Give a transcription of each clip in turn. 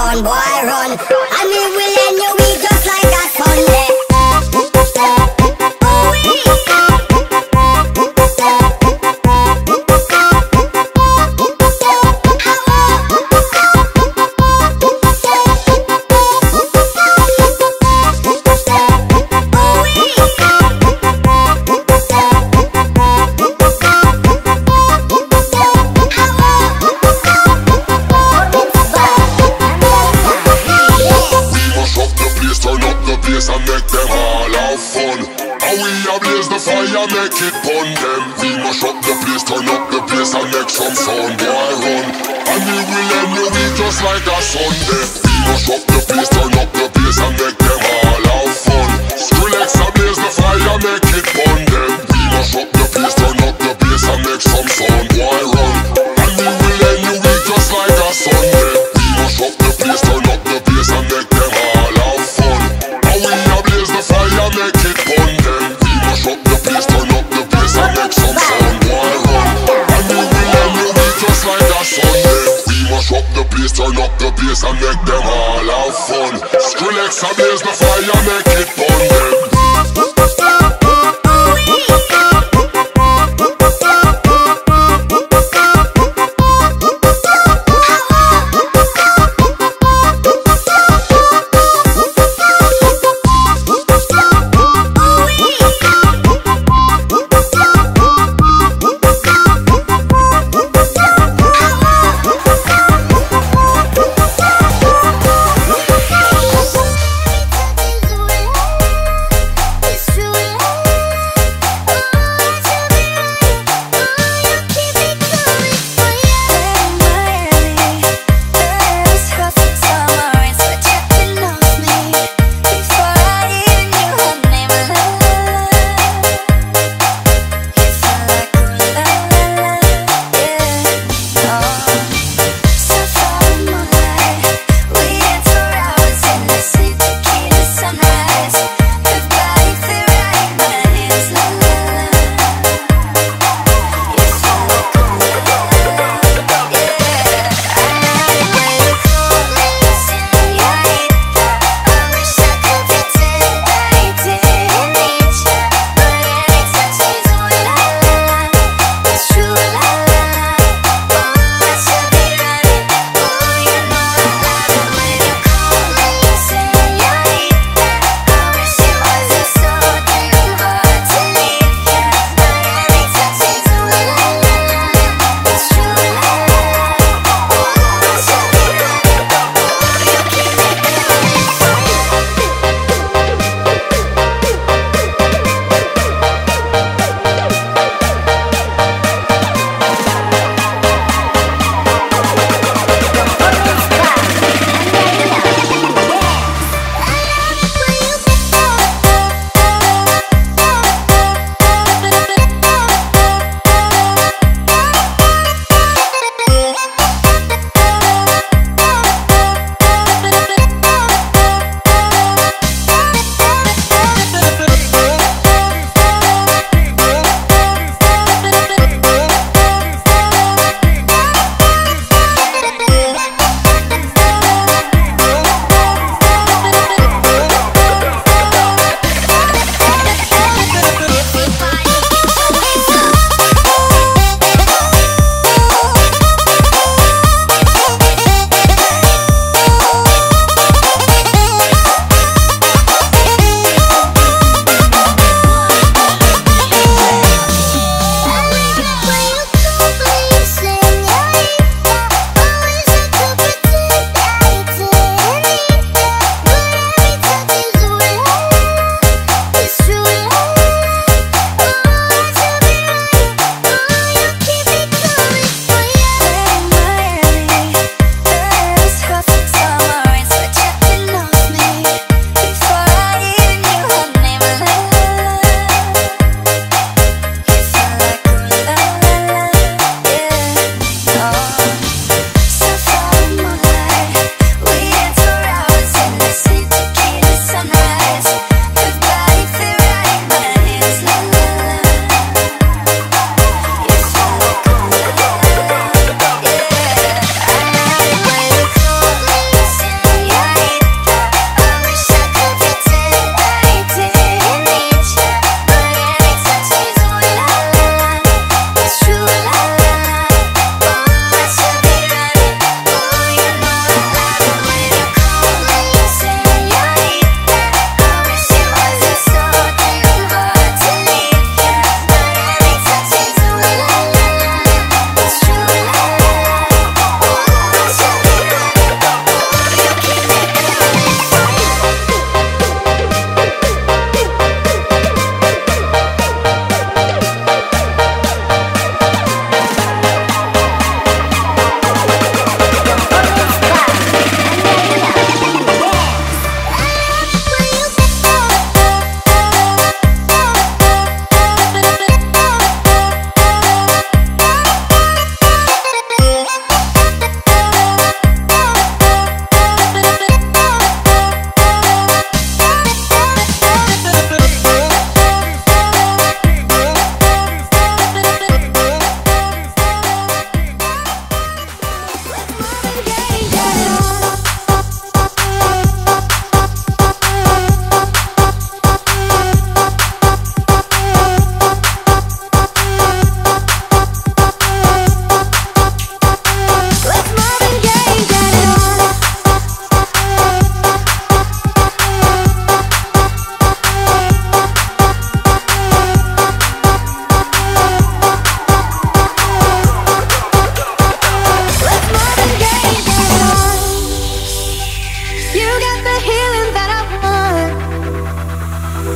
sound boy run. And me will end your week just like a Sunday. Make it pun them. We mash up the place, turn up the place and make some sound boy run. And we will end your week just like a Sunday. We mash up the place, turn up the place and make them all have fun. Skrillex ablaze the fire, make it pun them. We mash up the place, turn up the place and make some sound boy run. And we will end your week just like a Sunday. We mash up the place, turn up the place and make them all have fun. And we ablaze the fire, make it pun them. We mash up the place, turn up the place and make some sound boy run. And we will end your week just like a Sunday. We mash up the place, turn up the place and make them all have fun. Skrillex ablaze the fire, make it pun them.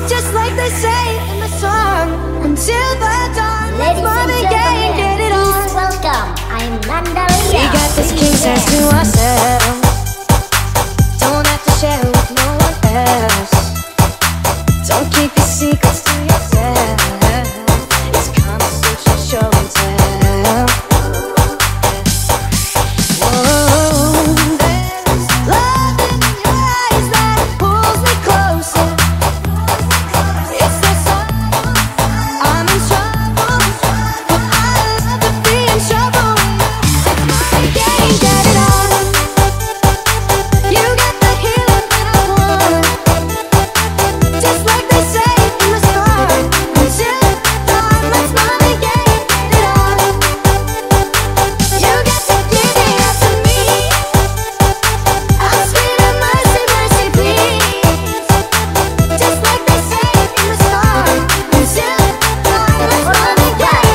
Just like they say in the song, until the dawn. Let's Ladies and Marvin Gaye and get gentlemen, it on. please welcome. I'm Nanda Leah. We got this king size to ourselves. Don't have to share it with no one else. Don't keep your secrets to yourself. It's conversation, show and tell. Whoa, there's love in your eyes that pulls me closer. It's the song, I'm in trouble, but I love to be in trouble. It's Marvin Gaye, get it on. You got the healing that I want. Just like they say in the song, until dawn. Let's Marvin Gaye, get it on. You got to give it up to me. I'm sweet and mercy, mercy, please. Just like they say in the song, until dawn. Let's Marvin Gaye,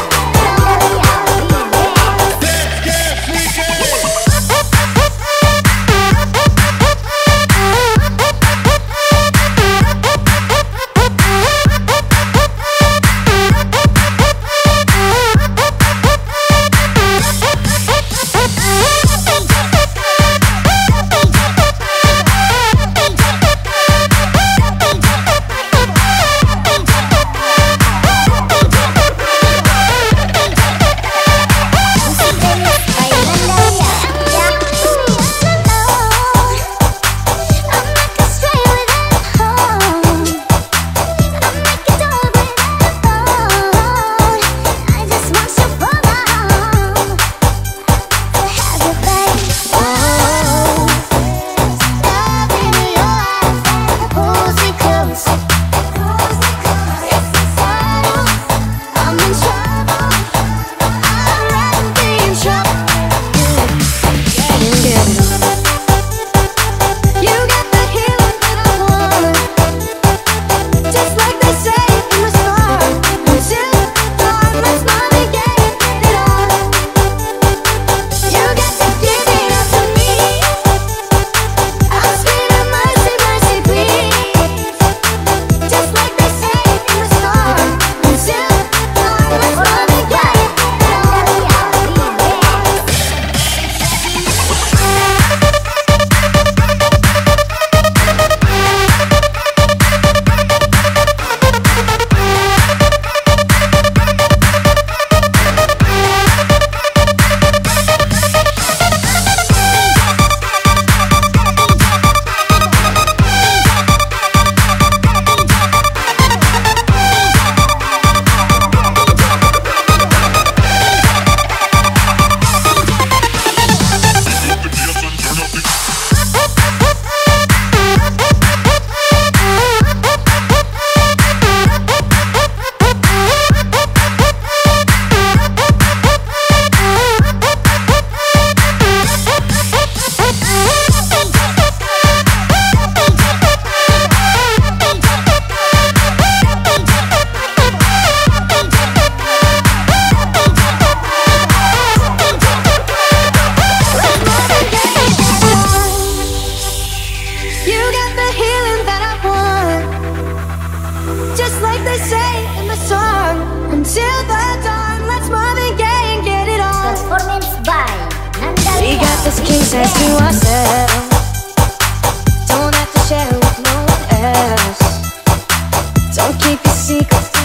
Performance by Nanda we Leah. got this king size to ourselves. Don't have to share it with no one else. Don't keep your secrets